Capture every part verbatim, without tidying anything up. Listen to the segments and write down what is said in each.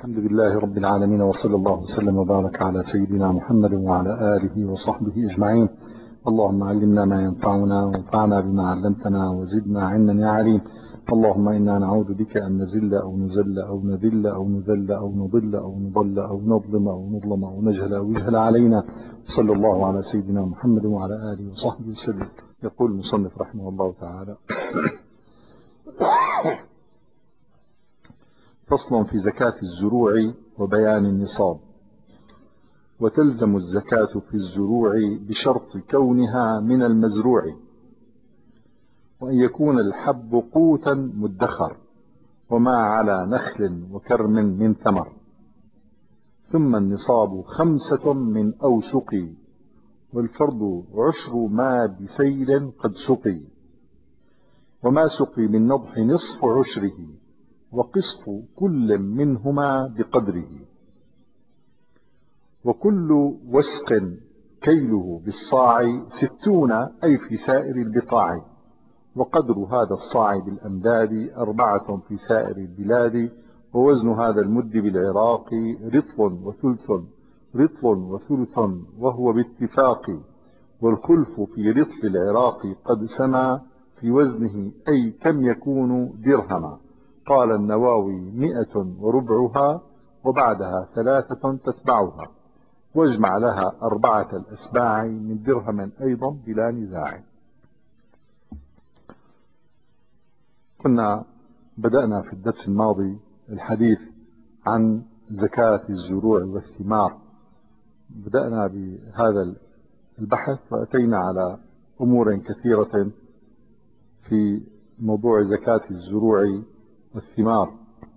الحمد لله رب العالمين، وصلى الله وسلم وبارك على سيدنا محمد وعلى آله وصحبه أجمعين. اللهم علمنا ما ينفعنا وانفعنا بما علمتنا وزدنا علما يا عليم. اللهم إنا نعوذ بك أن نزل أو نزل أو نذل أو نذل أو نضل أو نضل أو نظلم أو نظلم أو نجهل أو يجهل علينا. صلى الله على سيدنا محمد وعلى آله وصحبه وسلم. يقول المصنف رحمه الله تعالى: فصل في زكاة الزروع وبيان النصاب. وتلزم الزكاة في الزروع بشرط كونها من المزروع، وأن يكون الحب قوتا مدخر، وما على نخل وكرم من ثمر. ثم النصاب خمسة من أوسق، والفرض عشر ما بسيل قد سقي. وما سقي من نضح نصف عشره، وقسط كل منهما بقدره. وكل وسق كيله بالصاع ستون، أي في سائر البقاع. وقدر هذا الصاع بالأمداد أربعة في سائر البلاد. ووزن هذا المد بالعراق رطل وثلث، رطل وثلث وهو باتفاق. والخلف في رطل العراق قد سما، في وزنه أي كم يكون درهما. قال النواوي مئة وربعها، وبعدها ثلاثة تتبعها. واجمع لها أربعة الأسباع من درهم أيضا بلا نزاع. كنا بدأنا في الدرس الماضي الحديث عن زكاة الزروع والثمار. بدأنا بهذا البحث وأتينا على أمور كثيرة في موضوع زكاة الزروع والثمار،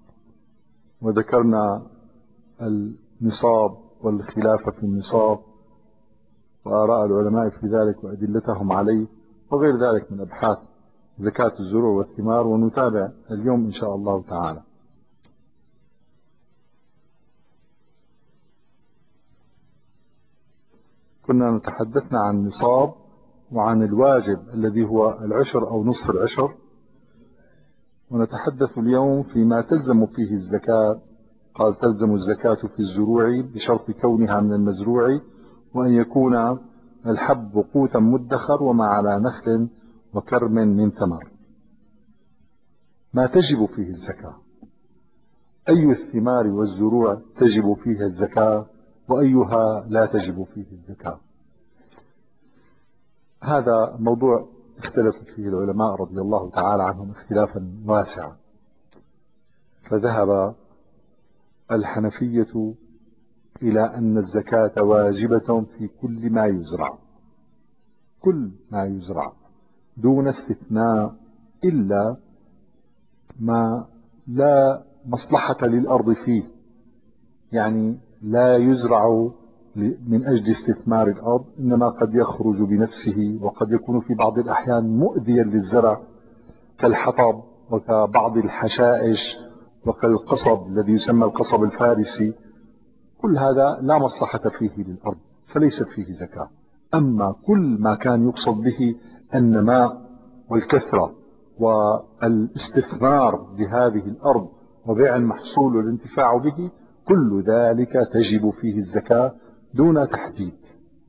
وذكرنا النصاب والخلاف في النصاب وآراء العلماء في ذلك وأدلتهم عليه وغير ذلك من أبحاث زكاة الزروع والثمار. ونتابع اليوم إن شاء الله تعالى. كنا نتحدثنا عن النصاب وعن الواجب الذي هو العشر أو نصف العشر، ونتحدث اليوم فيما تلزم فيه الزكاة. قال: تلزم الزكاة في الزروع بشرط كونها من المزروع، وأن يكون الحب قوتا مدخر، وما على نخل وكرم من ثمر. ما تجب فيه الزكاة، أي الثمار والزروع تجب فيها الزكاة، وأيها لا تجب فيه الزكاة. هذا موضوع اختلف فيه العلماء رضي الله تعالى عنهم اختلافا واسعا. فذهب الحنفية إلى أن الزكاة واجبة في كل ما يزرع، كل ما يزرع دون استثناء، إلا ما لا مصلحة للأرض فيه، يعني لا يزرع من أجل استثمار الأرض، إنما قد يخرج بنفسه، وقد يكون في بعض الأحيان مؤذيا للزرع كالحطب وكبعض الحشائش وكالقصب الذي يسمى القصب الفارسي. كل هذا لا مصلحة فيه للأرض فليست فيه زكاة. أما كل ما كان يقصد به النماء والكثرة والاستثمار لهذه الأرض وبيع المحصول والانتفاع به، كل ذلك تجب فيه الزكاة دون تحديد.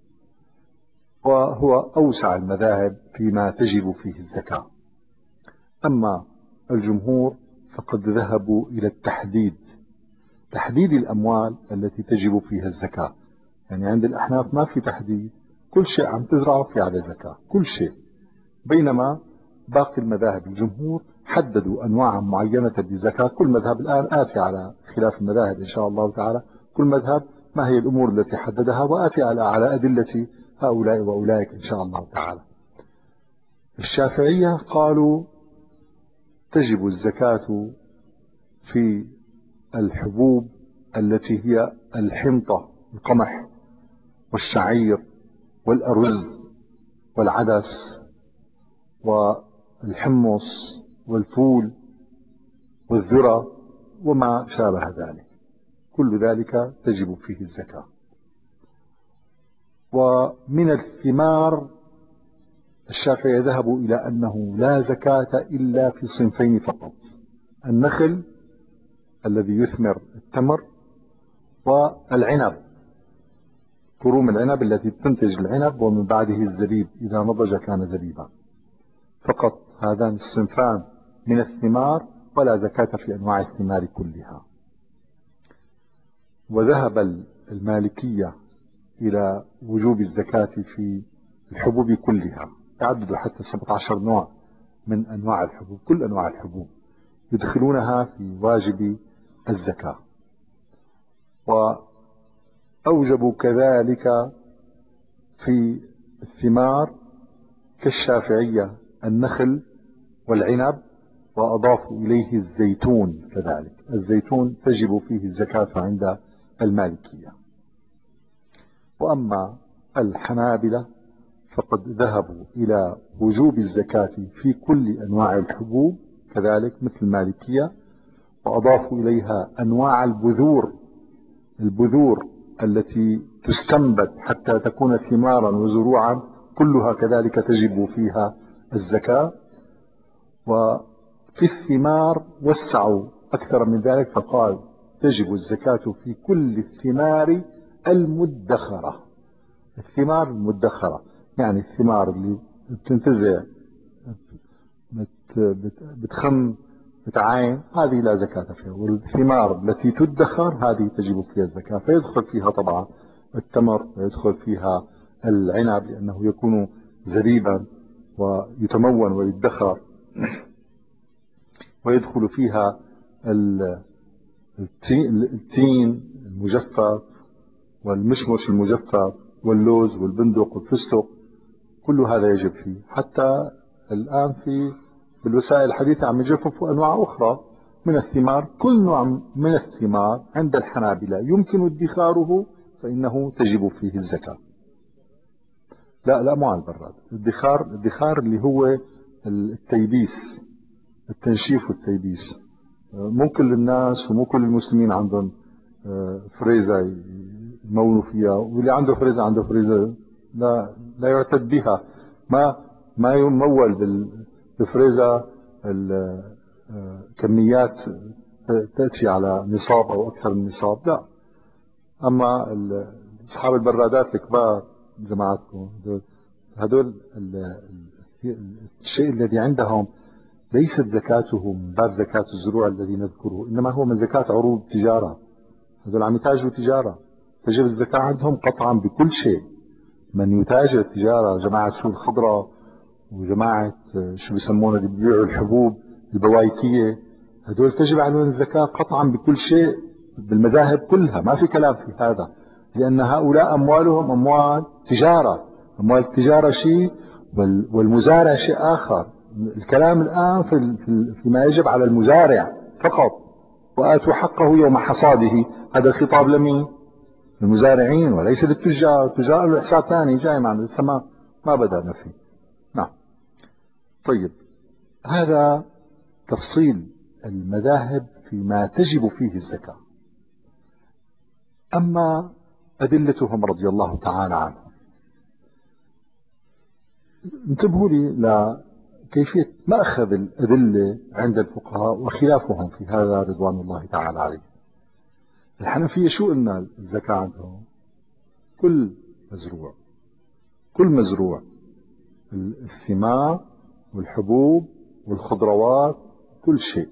وهو أوسع المذاهب فيما تجب فيه الزكاة. أما الجمهور فقد ذهبوا إلى التحديد، تحديد الأموال التي تجب فيها الزكاة. يعني عند الأحناف ما في تحديد، كل شيء عم تزرعه في عليه زكاة، كل شيء. بينما باقي المذاهب الجمهور حددوا أنواعا معينة للزكاة. كل مذهب الآن آتي على خلاف المذاهب إن شاء الله تعالى، كل مذهب ما هي الأمور التي حددها، وآتي على على أدلة هؤلاء وأولئك إن شاء الله تعالى. الشافعية قالوا تجب الزكاة في الحبوب التي هي الحنطة، القمح والشعير والأرز والعدس والحمص والفول والذرة وما شابه ذلك، كل ذلك تجب فيه الزكاة. ومن الثمار الشافعية ذهبوا إلى أنه لا زكاة إلا في صنفين فقط: النخل الذي يثمر التمر، والعنب، كروم العنب التي تنتج العنب، ومن بعده الزبيب إذا نضج كان زبيبا. فقط هذان الصنفان من الثمار، ولا زكاة في أنواع الثمار كلها. وذهب المالكية إلى وجوب الزكاة في الحبوب كلها، يعددوا حتى سبعة عشر نوع من أنواع الحبوب، كل أنواع الحبوب يدخلونها في واجب الزكاة. وأوجبوا كذلك في الثمار كالشافعية النخل والعنب، وأضافوا إليه الزيتون كذلك، الزيتون تجب فيه الزكاة عند المالكية. وأما الحنابلة فقد ذهبوا إلى وجوب الزكاة في كل أنواع الحبوب كذلك مثل المالكية، وأضافوا إليها أنواع البذور، البذور التي تستنبت حتى تكون ثمارا وزروعا كلها كذلك تجب فيها الزكاة. وفي الثمار وسعوا أكثر من ذلك، فقال تجب الزكاة في كل الثمار المدخرة. الثمار المدخرة يعني الثمار اللي بتنتزع بتخم بتعاين، هذه لا زكاة فيها. والثمار التي تدخر هذه تجب فيها الزكاة، فيدخل فيها طبعا التمر، ويدخل فيها العنب لأنه يكون زبيبا ويتمون ويدخر، ويدخل فيها التين المجفف والمشمش المجفف واللوز والبندق والفستق، كل هذا يجب فيه. حتى الآن في الوسائل الحديثة عم يجففوا أنواع أخرى من الثمار. كل نوع من الثمار عند الحنابلة يمكن ادخاره فإنه تجب فيه الزكاة. لا لا مو على البراد، الادخار الادخار اللي هو التيبيس، التنشيف والتيبيس. مو كل الناس ومو كل المسلمين عندهم فريزة يمولوا فيها، واللي عنده فريزة عنده فريزة لا لا يعتد بها، ما ما يمول بالفريزة كميات تأتي على نصاب أو أكثر من نصاب، لا. أما أصحاب البرادات الكبار جماعتكم هذول الشيء الذي عندهم ليست زكاته من باب زكاة الزروع الذي نذكره، إنما هو من زكاة عروض التجارة. هذول عم يتاجروا تجارة، تجب الزكاة عندهم قطعا بكل شيء. من يتاجر تجارة، جماعة سوق الخضرة وجماعة شو بيسمونه اللي بيبيعوا الحبوب البوايكية، هذول تجب عليهم الزكاة قطعا بكل شيء بالمذاهب كلها، ما في كلام في هذا، لأن هؤلاء أموالهم أموال تجارة. أموال التجارة شيء والمزارع شيء آخر. الكلام الآن في فيما يجب على المزارع فقط، وآتوا حقه يوم حصاده. هذا الخطاب لمين؟ المزارعين وليس للتجار. التجار له حساب ثاني جاي معنا لسه ما ما بدأنا فيه. نعم. طيب، هذا تفصيل المذاهب فيما تجب فيه الزكاة. أما أدلتهم رضي الله تعالى عنهم، انتبهوا لي لكيفية مأخذ الأدلة عند الفقهاء وخلافهم في هذا رضوان الله تعالى عليه. الحنفية شو قلنا الزكاة عندهم؟ كل مزروع، كل مزروع، الثمار والحبوب والخضروات، كل شيء.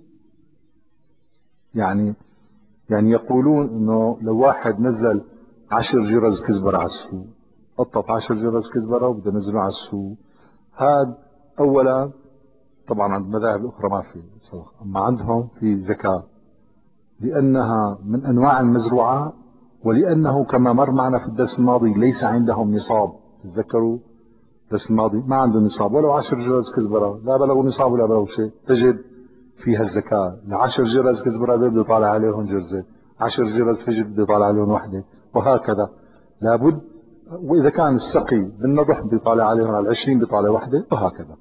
يعني يعني يقولون انه لو واحد نزل عشر جرز كزبرة على السوق، قطف عشر جرز كزبرة وبده ينزله على السوق، هذا اولا طبعا عند المذاهب الاخرى ما في صدقة، اما عندهم في زكاة، لانها من انواع المزروعات، ولانه كما مر معنا في الدرس الماضي ليس عندهم نصاب. تذكروا الدرس الماضي ما عنده نصاب، ولو عشر جرز كزبرة لا بلغوا نصاب ولا بلغوا شيء تجب فيها الزكاة. العشر جرز كزبرة بده يطالع عليهم جرزة، عشر جرز فجل بده يطالع عليهم وحدة، وهكذا لابد. وإذا كان السقي بالنضح بده يطالع عليهم على العشرين بيطالع وحدة، وهكذا.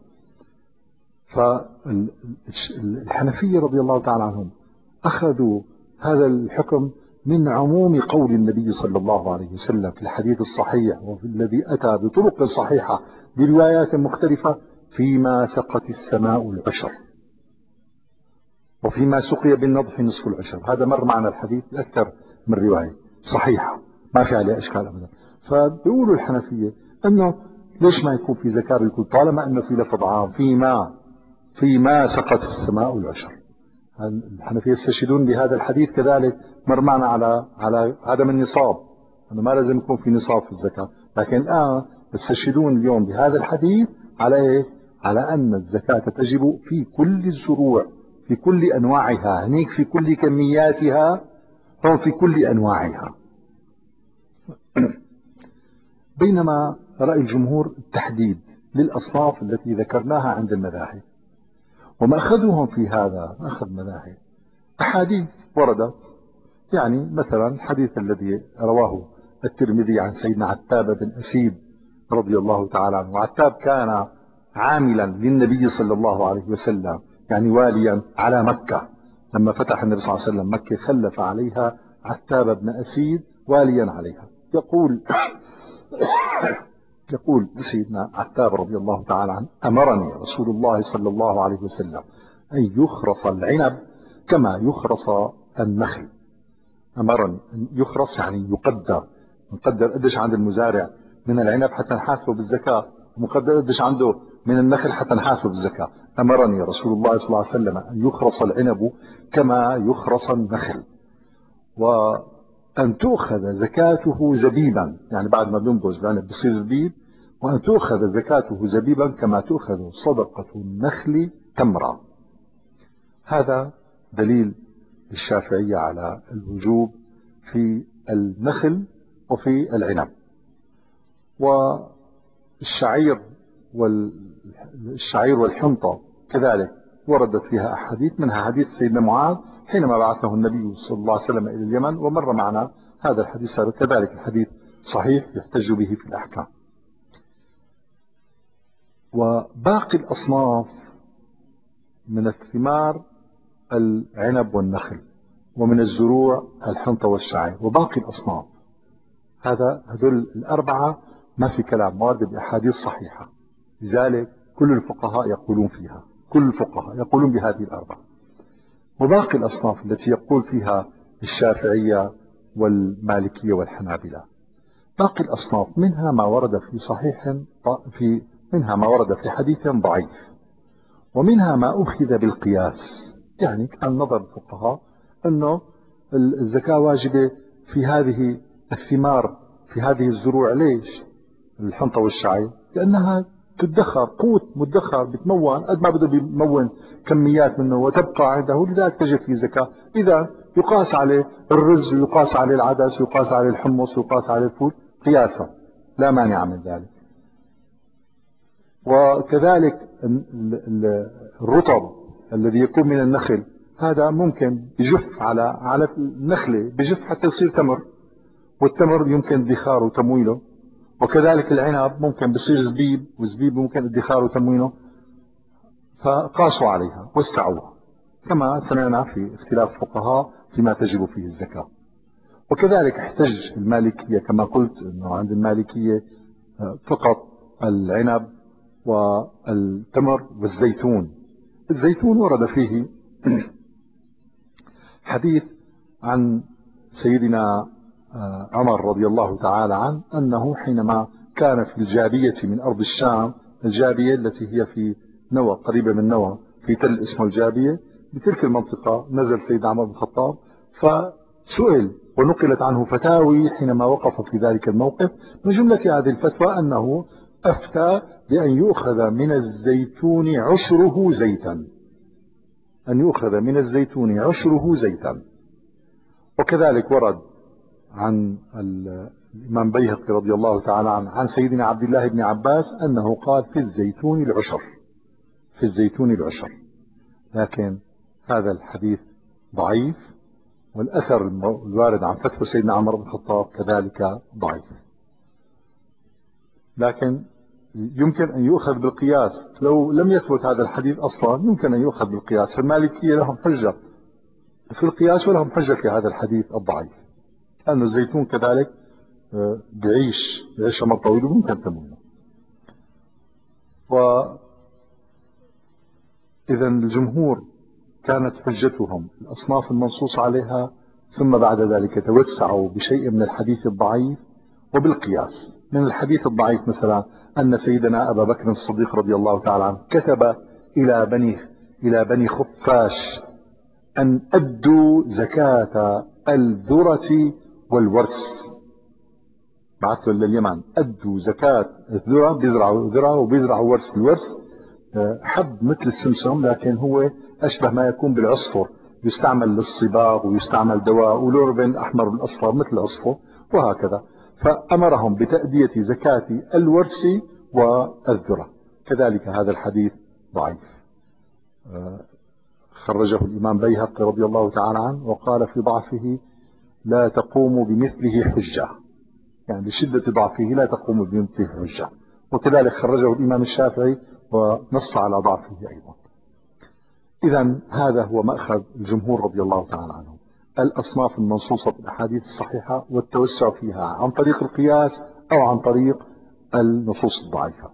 فالحنفية رضي الله تعالى عنهم أخذوا هذا الحكم من عموم قول النبي صلى الله عليه وسلم في الحديث الصحيح، وفي الذي أتى بطرق صحيحة بروايات مختلفة: فيما سقت السماء العشر. وفيما سقي بالنضح نصف العشر. هذا مر معنا الحديث أكثر من رواية صحيحة ما في عليها إشكال أبدا. فبيقولوا الحنفية أنه ليش ما يكون في زكاة بالكل طالما أنه في لفظ عام فيما فيما سقت السماء العشر. الحنفية يستشهدون بهذا الحديث كذلك مر معنا على على عدم النصاب، أنه ما لازم يكون في نصاب في الزكاة، لكن الآن يستشهدون اليوم بهذا الحديث على إيه؟ على أن الزكاة تجب في كل الزروع في كل أنواعها، هنيك في كل كمياتها، هون في كل أنواعها. بينما رأي الجمهور التحديد للأصناف التي ذكرناها عند المذاهب. ومأخذهم في هذا مأخذ مذاهب أحاديث وردت، يعني مثلا الحديث الذي رواه الترمذي عن سيدنا عتاب بن أسيد رضي الله تعالى عنه. وعتاب كان عاملا للنبي صلى الله عليه وسلم، يعني واليا على مكة. لما فتح النبي صلى الله عليه وسلم مكة خلف عليها عتاب بن أسيد واليا عليها. يقول يقول سيدنا عتاب رضي الله تعالى عنه: أمرني رسول الله صلى الله عليه وسلم أن يخرص العنب كما يخرص النخل. أمرني أن يخرص يعني يقدر، نقدر قديش عند المزارع من العنب حتى نحاسبه بالزكاة، ومقدر قديش عنده من النخل حتى نحاسبه بالزكاة. أمرني رسول الله صلى الله عليه وسلم أن يخرص العنب كما يخرص النخل، وأن تؤخذ زكاته زبيبا، يعني بعد ما بينضج العنب بصير زبيب، وأن تؤخذ زكاته زبيبا كما تؤخذ صدقة النخل تمرة. هذا دليل الشافعية على الوجوب في النخل وفي العنب. والشعير والشعير والحنطة كذلك وردت فيها أحاديث، منها حديث سيدنا معاذ حينما بعثه النبي صلى الله عليه وسلم إلى اليمن، ومر معنا هذا الحديث كذلك الحديث صحيح يحتج به في الأحكام. وباقي الأصناف من الثمار العنب والنخل، ومن الزروع الحنطة والشعير، وباقي الأصناف هذا هذول الأربعة ما في كلام، وارد بأحاديث صحيحة، لذلك كل الفقهاء يقولون فيها، كل الفقهاء يقولون بهذه الأربعة. وباقي الأصناف التي يقول فيها الشافعية والمالكية والحنابلة، باقي الأصناف منها ما ورد في صحيح في منها ما ورد في حديث ضعيف، ومنها ما أخذ بالقياس. يعني كان نظر الفقهاء أنه الزكاة واجبة في هذه الثمار في هذه الزروع. ليش؟ الحنطة والشعير لأنها تدخر، قوت مدخر بتمون قد ما بده بيمون كميات منه وتبقى عنده، لذلك تجب في زكاة. إذا يقاس عليه الرز ويقاس عليه العدس ويقاس عليه الحمص ويقاس عليه الفول قياسا، لا مانع من ذلك. وكذلك الرطب الذي يكون من النخل هذا ممكن يجف على على النخلة، بجف حتى يصير تمر، والتمر يمكن ادخاره وتمويله. وكذلك العنب ممكن بصير زبيب، وزبيب ممكن ادخاره وتموينه، فقاسوا عليها وسعوها كما سمعنا في اختلاف الفقهاء فيما تجب فيه الزكاة. وكذلك احتج المالكية كما قلت انه عند المالكية فقط العنب والتمر والزيتون. الزيتون ورد فيه حديث عن سيدنا عمر رضي الله تعالى عنه أنه حينما كان في الجابية من أرض الشام، الجابية التي هي في نوى قريبة من نوى في تل اسمه الجابية، بتلك المنطقة نزل سيدنا عمر بن الخطاب فسئل ونقلت عنه فتاوي حينما وقف في ذلك الموقف. من جملة هذه الفتوى أنه أفتى بأن يؤخذ من الزيتون عشره زيتا، أن يؤخذ من الزيتون عشره زيتا. وكذلك ورد عن الإمام بيهقي رضي الله تعالى عنه عن سيدنا عبد الله بن عباس أنه قال في الزيتون العشر، في الزيتون العشر، لكن هذا الحديث ضعيف، والأثر الوارد عن فتوى سيدنا عمر بن الخطاب كذلك ضعيف. لكن يمكن أن يؤخذ بالقياس، لو لم يثبت هذا الحديث أصلا يمكن أن يؤخذ بالقياس. فالمالكية لهم حجة في القياس ولهم حجة في هذا الحديث الضعيف، لأن الزيتون كذلك بيعيش بيعيش عمر طويل وممكن تموينه. وإذا الجمهور كانت حجتهم الأصناف المنصوص عليها، ثم بعد ذلك توسعوا بشيء من الحديث الضعيف وبالقياس. من الحديث الضعيف مثلا أن سيدنا أبا بكر الصديق رضي الله تعالى عنه كتب إلى بني إلى بني خفاش أن أدوا زكاة الذرة والورس. بعثوا لليمن أدوا زكاة الذرة، بيزرعوا ذرة وبيزرعوا ورس. الورس حب مثل السمسم لكن هو أشبه ما يكون بالعصفر، يستعمل للصباغ ويستعمل دواء، ولونه بين الأحمر والأصفر مثل العصفر وهكذا. فأمرهم بتأدية زكاة الورس والذرة. كذلك هذا الحديث ضعيف، خرجه الإمام بيهقي رضي الله تعالى عنه وقال في ضعفه لا تقوم بمثله حجة، يعني لشدة ضعفه لا تقوم بمثله حجة. وكذلك خرجه الإمام الشافعي ونص على ضعفه أيضا. إذا هذا هو مأخذ الجمهور رضي الله تعالى عنه، الأصناف المنصوصة في الأحاديث الصحيحة والتوسع فيها عن طريق القياس أو عن طريق النصوص الضعيفة.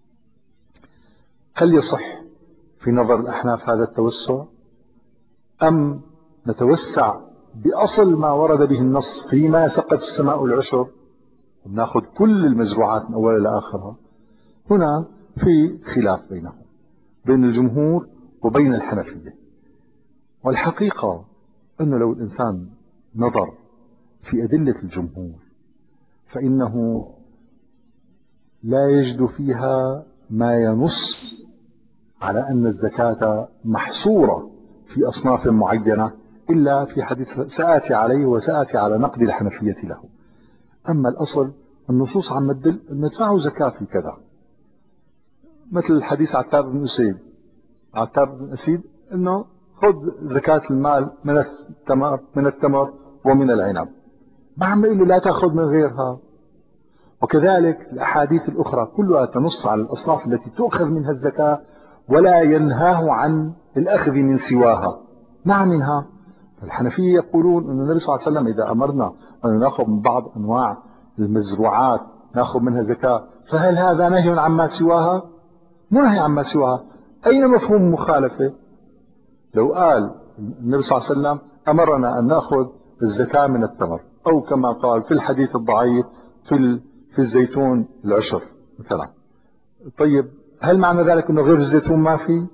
هل يصح في نظر الأحناف هذا التوسع، أم نتوسع بأصل ما ورد به النص فيما سقت السماء العشر ونأخذ كل المزروعات من أولها إلى آخرها؟ هنا في خلاف بينهم، بين الجمهور وبين الحنفية. والحقيقة أنه لو الإنسان نظر في أدلة الجمهور فإنه لا يجد فيها ما ينص على أن الزكاة محصورة في أصناف معينة إلا في حديث سآتي عليه وسآتي على نقد الحنفية له. أما الأصل النصوص عم تدل أن ندفعوا زكاة في كذا، مثل الحديث عتاب بن أسيد عتاب بن أسيد أنه خذ زكاة المال من التمر من التمر ومن العنب، ما عم يقول له لا تأخذ من غيرها. وكذلك الأحاديث الأخرى كلها تنص على الأصناف التي تؤخذ منها الزكاة ولا ينهاه عن الأخذ من سواها، مع منها. الحنفية يقولون أن النبي صلى الله عليه وسلم إذا أمرنا أن نأخذ من بعض أنواع المزروعات نأخذ منها زكاة، فهل هذا نهي عما سواها؟ مو نهي عما سواها. أين مفهوم المخالفة؟ لو قال النبي صلى الله عليه وسلم أمرنا أن نأخذ الزكاة من التمر، أو كما قال في الحديث الضعيف في في الزيتون العشر مثلا، طيب هل معنى ذلك أنه غير الزيتون ما في؟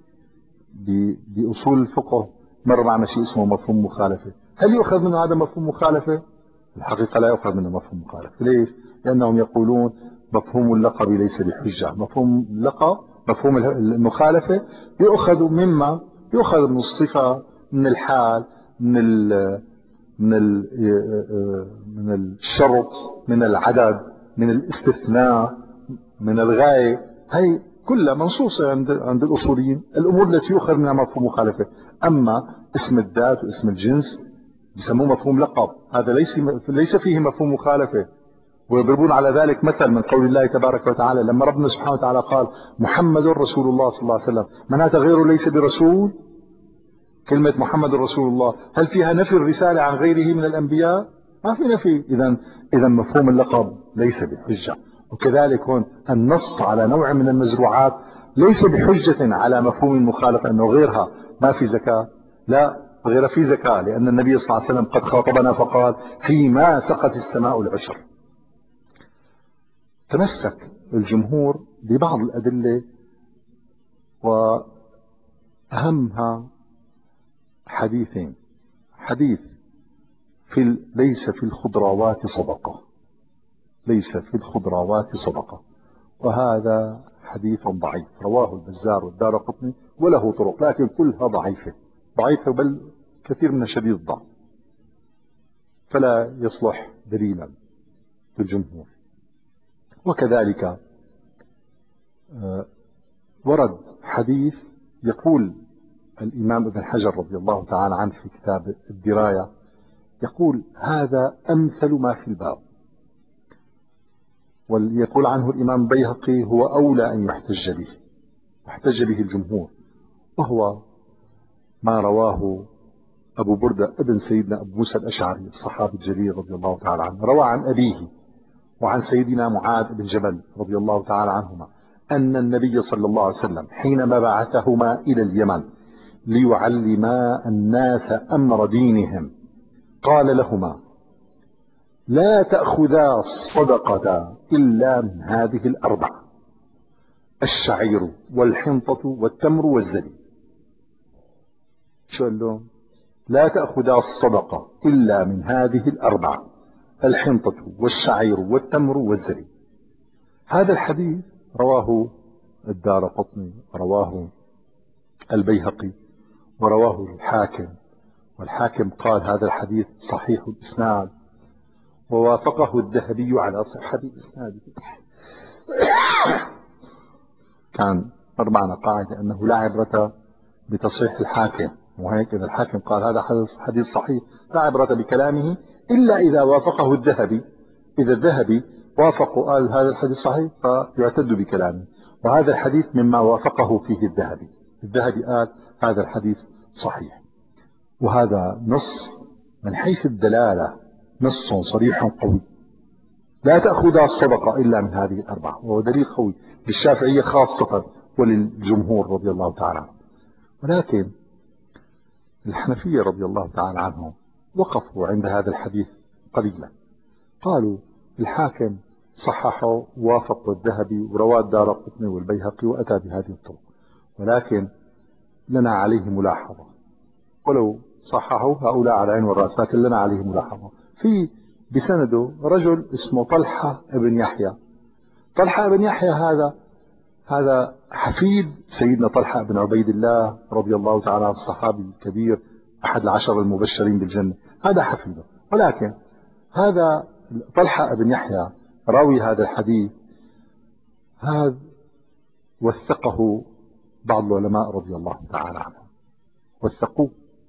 بأصول الفقه مر معنا شيء اسمه مفهوم مخالفة. هل يؤخذ منه هذا مفهوم مخالفة؟ الحقيقة لا يؤخذ منه مفهوم مخالفة. ليش؟ لأنهم يقولون مفهوم اللقب ليس بحجة. مفهوم اللقب مفهوم المخالفة يؤخذ مما يؤخذ من الصفة، من الحال، من ال من ال من الشرط، من العدد، من الاستثناء، من الغاية. هي كلها منصوصة عند عند الأصوليين، الأمور التي يؤخذ منها مفهوم مخالفة. أما اسم الذات واسم الجنس بسموه مفهوم لقب، هذا ليس ليس فيه مفهوم مخالفة. ويضربون على ذلك مثل من قول الله تبارك وتعالى لما ربنا سبحانه وتعالى قال محمد رسول الله صلى الله عليه وسلم، من هذا غيره ليس برسول. كلمة محمد رسول الله هل فيها نفي الرسالة عن غيره من الأنبياء؟ ما في نفي. إذا إذا مفهوم اللقب ليس بحجة. وكذلك هون النص على نوع من المزروعات ليس بحجة على مفهوم المخالفة أنه غيرها ما في زكاة، لا، غير في زكاة، لأن النبي صلى الله عليه وسلم قد خاطبنا فقال فيما سقت السماء العشر. تمسك الجمهور ببعض الأدلة وأهمها حديثين. حديث في ليس في الخضروات صدقة، ليس في الخضروات صدقة، وهذا حديث ضعيف رواه البزار والدارقطني وله طرق لكن كلها ضعيفة ضعيفة بل كثير من شديد الضعف، فلا يصلح دليلا للجمهور. وكذلك ورد حديث يقول الإمام ابن حجر رضي الله تعالى عنه في كتاب الدراية، يقول هذا أمثل ما في الباب، ويقول عنه الإمام بيهقي هو أولى أن يحتج به، واحتج به الجمهور، وهو ما رواه أبو بردة ابن سيدنا أبو موسى الأشعري الصحابي الجليل رضي الله تعالى عنه، روى عن أبيه وعن سيدنا معاذ بن جبل رضي الله تعالى عنهما أن النبي صلى الله عليه وسلم حينما بعثهما إلى اليمن ليعلما الناس أمر دينهم، قال لهما: لا تأخذا الصدقة إلا من هذه الأربع: الشعير والحنطة والتمر والزبيب. شو قال لهم؟ لا تأخذا الصدقة إلا من هذه الأربع: الحنطة والشعير والتمر والزبيب. هذا الحديث رواه الدارقطني، رواه البيهقي، ورواه الحاكم، والحاكم قال هذا الحديث صحيح الإسناد، ووافقه الذهبي على صحة إسناده. كان أربعنا قاعدة أنه لا عبرة بتصحيح الحاكم، وهيك إذا الحاكم قال هذا حديث صحيح لا عبرة بكلامه إلا إذا وافقه الذهبي. إذا الذهبي وافق وقال هذا الحديث صحيح فيعتد بكلامه، وهذا الحديث مما وافقه فيه الذهبي. الذهبي قال هذا الحديث صحيح، وهذا نص من حيث الدلالة نص صريح قوي: لا تأخذ الصدقة إلا من هذه الأربعة، وهو دليل قوي للشافعية خاصة وللجمهور رضي الله تعالى عنهم. ولكن الحنفية رضي الله تعالى عنهم وقفوا عند هذا الحديث قليلا، قالوا الحاكم صححه ووافق الذهبي ورواه الدارقطني والبيهقي وأتى بهذه الطرق، ولكن لنا عليه ملاحظة، ولو صححوا هؤلاء على عين والرأس لكن لنا عليه ملاحظة. في بسنده رجل اسمه طلحة بن يحيى. طلحة بن يحيى هذا هذا حفيد سيدنا طلحة بن عبيد الله رضي الله تعالى عنه، الصحابي الكبير أحد العشر المبشرين بالجنة، هذا حفيده. ولكن هذا طلحة بن يحيى راوي هذا الحديث هذا وثقه بعض العلماء رضي الله تعالى عنهم، وثقوه،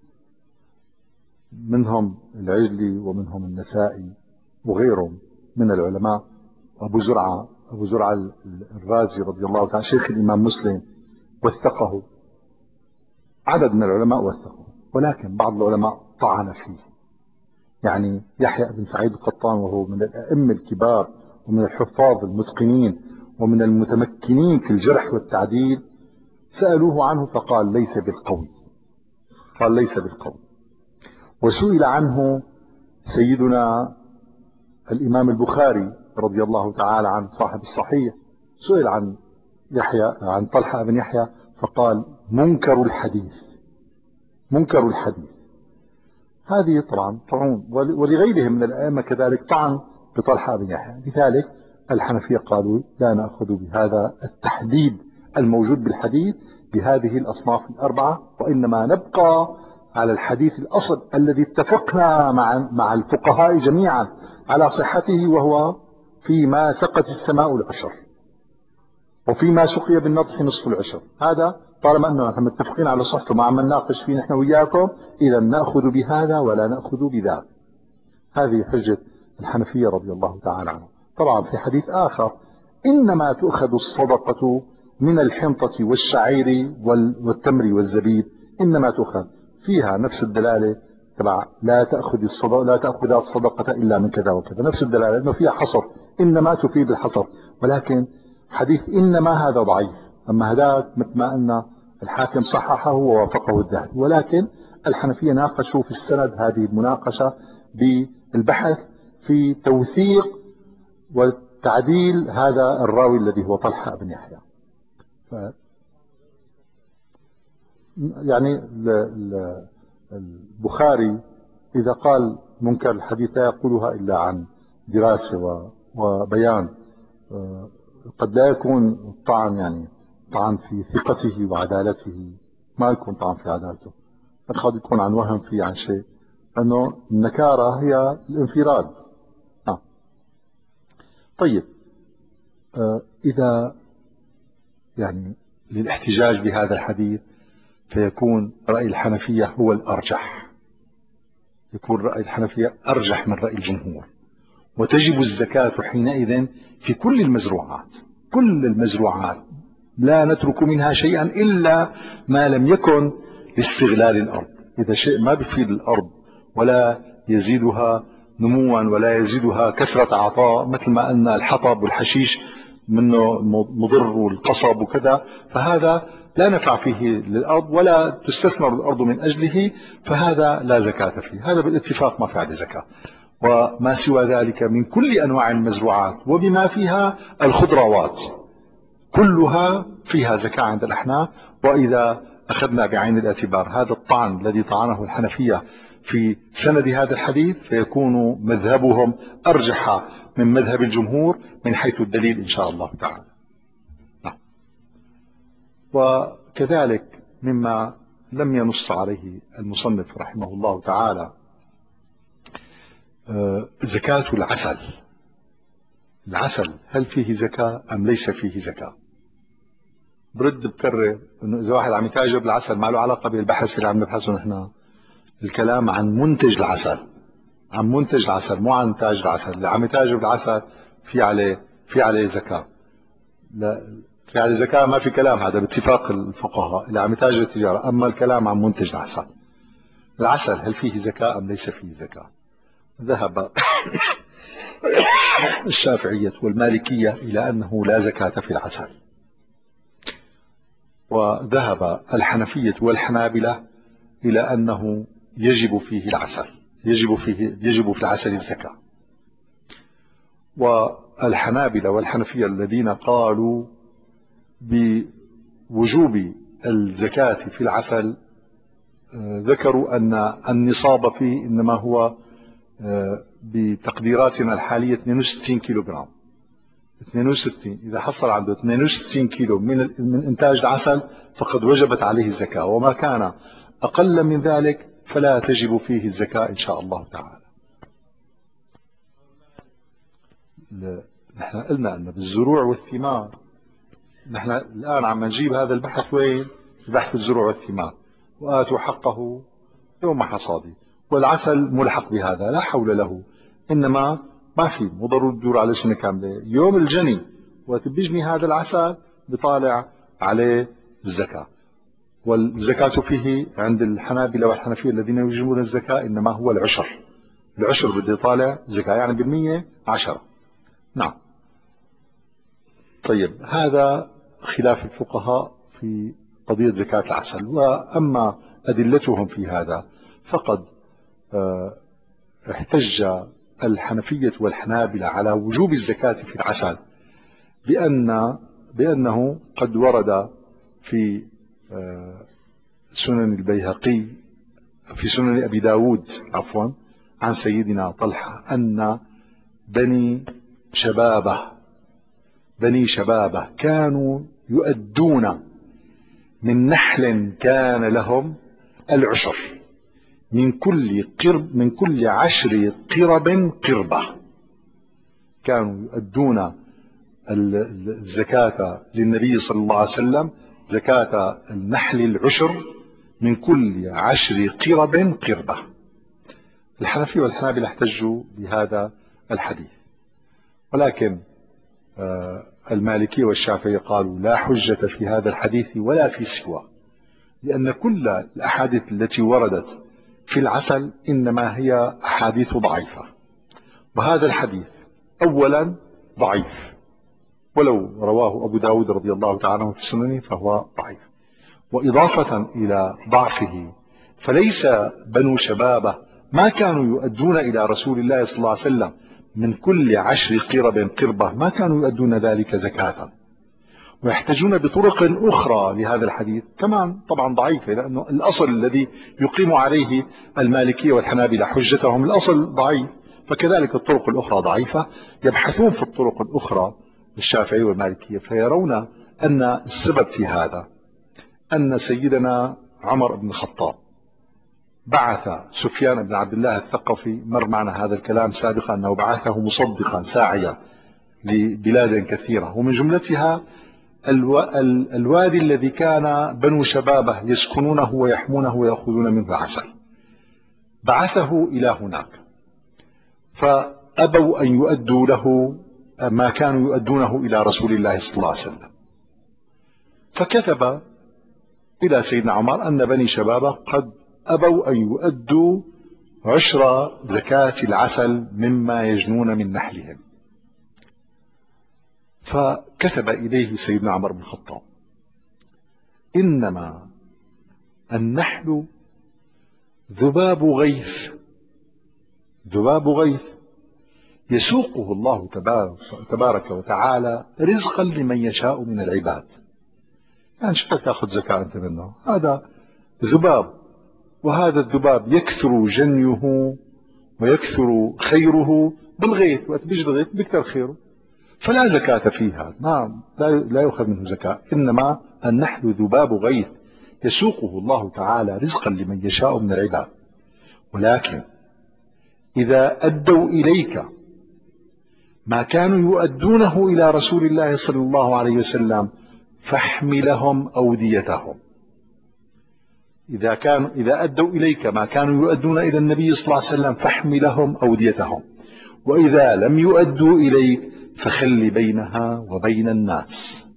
منهم العجلي ومنهم النسائي وغيرهم من العلماء، أبو زرعة أبو زرعة الرازي رضي الله تعالى شيخ الإمام مسلم وثقه، عدد من العلماء وثقه، ولكن بعض العلماء طعن فيه. يعني يحيى بن سعيد القطان وهو من الأئمة الكبار ومن الحفاظ المتقنين ومن المتمكنين في الجرح والتعديل، سألوه عنه فقال ليس بالقوي، قال ليس بالقوي. وسئل عنه سيدنا الإمام البخاري رضي الله تعالى عن صاحب الصحيح، سئل عن يحيى عن طلحة بن يحيى فقال منكر الحديث، منكر الحديث. هذه طبعا طعون، ولغيرهم من الأئمة كذلك طعن بطلحة بن يحيى. لذلك الحنفية قالوا لا نأخذ بهذا التحديد الموجود بالحديث بهذه الأصناف الأربعة، وإنما نبقى على الحديث الأصل الذي اتفقنا مع مع الفقهاء جميعا على صحته، وهو فيما سقت السماء العشر وفيما سقي بالنضح نصف العشر. هذا طالما أننا نحن متفقين على صحته مع من ناقش فيه نحن وياكم، إذا نأخذ بهذا ولا نأخذ بذاك. هذه حجة الحنفية رضي الله تعالى عنه. طبعا في حديث آخر إنما تؤخذ الصدقة من الحنطة والشعير والتمر والزبيب، إنما تؤخذ فيها نفس الدلالة تبع لا تأخذ الصدقة لا تأخذ الصدقة إلا من كذا وكذا، نفس الدلالة إنه فيها حصر، إنما تفيد الحصر. ولكن حديث إنما هذا ضعيف، أما هذاك مثل ما أن الحاكم صححه ووافقه الذهبي. ولكن الحنفية ناقشوا في السند هذه المناقشة بالبحث في توثيق وتعديل هذا الراوي الذي هو طلحة بن يحيى. ف يعني البخاري إذا قال منكر الحديث لا يقولها إلا عن دراسة وبيان، قد لا يكون الطعن يعني طعن في ثقته وعدالته، ما يكون طعن في عدالته، قد يكون عن وهم فيه عن شيء، أنه النكارة هي الانفراد. آه. طيب آه إذا يعني للاحتجاج بهذا الحديث فيكون رأي الحنفية هو الأرجح، يكون رأي الحنفية أرجح من رأي الجمهور، وتجب الزكاة حينئذ في كل المزروعات، كل المزروعات لا نترك منها شيئا إلا ما لم يكن لاستغلال الأرض. إذا شيء ما بيفيد الأرض ولا يزيدها نموا ولا يزيدها كثرة عطاء، مثل ما أن الحطب والحشيش منه مضر والقصب وكذا، فهذا لا نفع فيه للأرض ولا تستثمر الأرض من أجله، فهذا لا زكاة فيه، هذا بالاتفاق ما في عليه زكاة. وما سوى ذلك من كل أنواع المزروعات وبما فيها الخضروات كلها فيها زكاة عند الأحناف. وإذا أخذنا بعين الاعتبار هذا الطعن الذي طعنه الحنفية في سند هذا الحديث، فيكون مذهبهم أرجح من مذهب الجمهور من حيث الدليل إن شاء الله تعالى. نعم. وكذلك مما لم ينص عليه المصنف رحمه الله تعالى زكاة العسل. العسل هل فيه زكاة أم ليس فيه زكاة؟ برد بكرر انه اذا واحد عم يتاجر بالعسل ما له علاقه بالبحث اللي عم نبحثه نحن. الكلام عن منتج العسل، عن منتج العسل مو عن تاجر العسل. اللي عم يتاجر بالعسل في عليه في عليه زكاه. لا في عليه زكاه، ما في كلام، هذا باتفاق الفقهاء اللي عم يتاجر التجاره. اما الكلام عن منتج العسل، العسل هل فيه زكاه ام ليس فيه زكاه؟ ذهب الشافعيه والمالكيه الى انه لا زكاه في العسل، وذهب الحنفية والحنابلة إلى أنه يجب فيه العسل، يجب فيه يجب في العسل الزكاة. والحنابلة والحنفية الذين قالوا بوجوب الزكاة في العسل ذكروا أن النصاب فيه إنما هو بتقديراتنا الحالية اثنين وستين كيلو جرام. اثنين وستين، إذا حصل عنده اثنين وستين كيلو من من إنتاج العسل فقد وجبت عليه الزكاة، وما كان أقل من ذلك فلا تجب فيه الزكاة إن شاء الله تعالى. نحن قلنا أن بالزروع والثمار، نحن الآن عم نجيب هذا البحث وين؟ بحث الزروع والثمار، وآتوا حقه يوم حصاده، والعسل ملحق بهذا لا حول له، إنما ما في مو ضروري تدور على سنة كاملة، يوم الجني وتبجني هذا العسل بطالع عليه الزكاة. والزكاة فيه عند الحنابلة والحنفية الذين يوجبون الزكاة إنما هو العشر، العشر بده يطالع زكاة، يعني بالمية عشرة. نعم. طيب هذا خلاف الفقهاء في قضية زكاة العسل. وأما أدلتهم في هذا فقد احتج الحنفية والحنابلة على وجوب الزكاة في العسل بأن بأنه قد ورد في سنن البيهقي في سنن أبي داود عفوا عن سيدنا طلحة أن بني شبابه بني شبابه كانوا يؤدون من نحل كان لهم العشر من كل قرب من كل عشر قرب قربة. كانوا يؤدون الزكاة للنبي صلى الله عليه وسلم زكاة النحل العشر من كل عشر قرب قربة. الحنفي والحنابلة احتجوا بهذا الحديث، ولكن المالكي والشافعي قالوا لا حجة في هذا الحديث ولا في سواه، لأن كل الأحاديث التي وردت في العسل إنما هي أحاديث ضعيفة، وهذا الحديث أولا ضعيف، ولو رواه أبو داود رضي الله تعالى عنه في سننه فهو ضعيف. وإضافة إلى ضعفه فليس بنو شبابه ما كانوا يؤدون إلى رسول الله صلى الله عليه وسلم من كل عشر قرب قربة، ما كانوا يؤدون ذلك زكاة، ويحتاجون بطرق أخرى لهذا الحديث كمان طبعا ضعيفة، لأنه الأصل الذي يقيم عليه المالكية والحنابلة حجتهم الأصل ضعيف، فكذلك الطرق الأخرى ضعيفة. يبحثون في الطرق الأخرى الشافعي والمالكية فيرون أن السبب في هذا أن سيدنا عمر بن الخطاب بعث سفيان بن عبد الله الثقفي، مر معنا هذا الكلام سابقا أنه بعثه مصدقا ساعيا لبلاد كثيرة، ومن جملتها الو... الوادي الذي كان بنو شبابه يسكنونه ويحمونه ويأخذون منه عسل. بعثه إلى هناك فأبوا أن يؤدوا له ما كانوا يؤدونه إلى رسول الله صلى الله عليه وسلم، فكتب إلى سيدنا عمر أن بني شبابه قد أبوا أن يؤدوا عشر زكاة العسل مما يجنون من نحلهم. فكتب إليه سيدنا عمر بن الخطاب إنما النحل ذباب غيث، ذباب غيث يسوقه الله تبارك وتعالى رزقا لمن يشاء من العباد. يعني شو تأخذ زكاة أنت منه؟ هذا ذباب، وهذا الذباب يكثر جنيه ويكثر خيره بالغيث، وقت بيجي الغيث بيكثر خيره، فلا زكاة فيها، ما لا يؤخذ منه زكاة. إنما النحل ذباب غيث يسوقه الله تعالى رزقا لمن يشاء من العباد. ولكن إذا أدوا إليك ما كانوا يؤدونه إلى رسول الله صلى الله عليه وسلم فاحملهم أوديتهم. إذا كانوا إذا أدوا إليك ما كانوا يؤدون إلى النبي صلى الله عليه وسلم فاحملهم أوديتهم، وإذا لم يؤدوا إليك فخل بينها وبين الناس.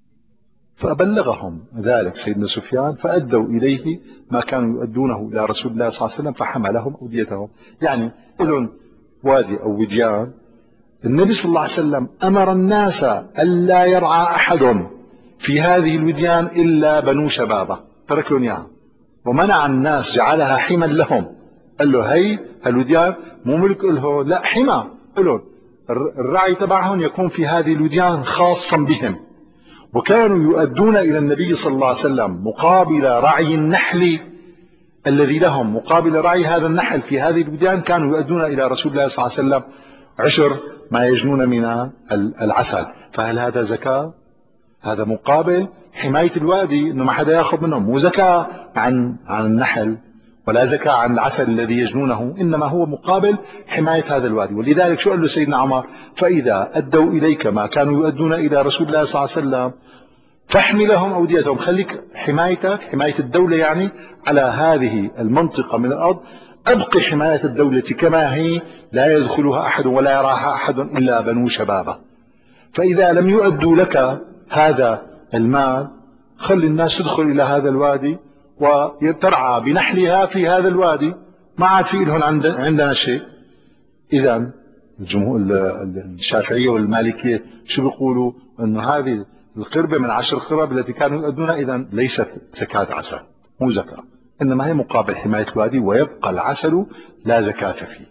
فأبلغهم ذلك سيدنا سفيان، فأدوا إليه ما كانوا يؤدونه إلى رسول الله صلى الله عليه وسلم فحملهم أوديتهم. يعني لهم وادي أو وديان، النبي صلى الله عليه وسلم أمر الناس ألا يرعى أحد في هذه الوديان إلا بنو شبابة، ترك لهم إياها، ومنع الناس جعلها حما لهم. قال له هي الوديان مو ملك له، لا حما لهم، الرعي تبعهم يكون في هذه الوديان خاصا بهم. وكانوا يؤدون إلى النبي صلى الله عليه وسلم مقابل رعي النحل الذي لهم، مقابل رعي هذا النحل في هذه الوديان كانوا يؤدون إلى رسول الله صلى الله عليه وسلم عشر ما يجنون من العسل. فهل هذا زكاة؟ هذا مقابل حماية الوادي، إنه ما حدا يأخذ منهم، مو زكاة عن عن النحل ولا زكاة عن العسل الذي يجنونه، إنما هو مقابل حماية هذا الوادي. ولذلك شو قال له سيدنا عمر؟ فإذا أدوا إليك ما كانوا يؤدون إلى رسول الله صلى الله عليه وسلم فاحملهم أوديتهم، خليك حمايتك حماية الدولة يعني على هذه المنطقة من الأرض، أبقي حماية الدولة كما هي، لا يدخلها أحد ولا يراها أحد إلا بنو شبابه. فإذا لم يؤدوا لك هذا المال خلي الناس تدخل إلى هذا الوادي وترعى بنحلها في هذا الوادي، ما عاد في لهم عندنا شيء. إذا الجمهور الشافعية والمالكية شو بيقولوا؟ أنه هذه القربة من عشر قرب التي كانوا يؤدونها إذا ليست زكاة عسل، مو زكاة، إنما هي مقابل حماية الوادي، ويبقى العسل لا زكاة فيه.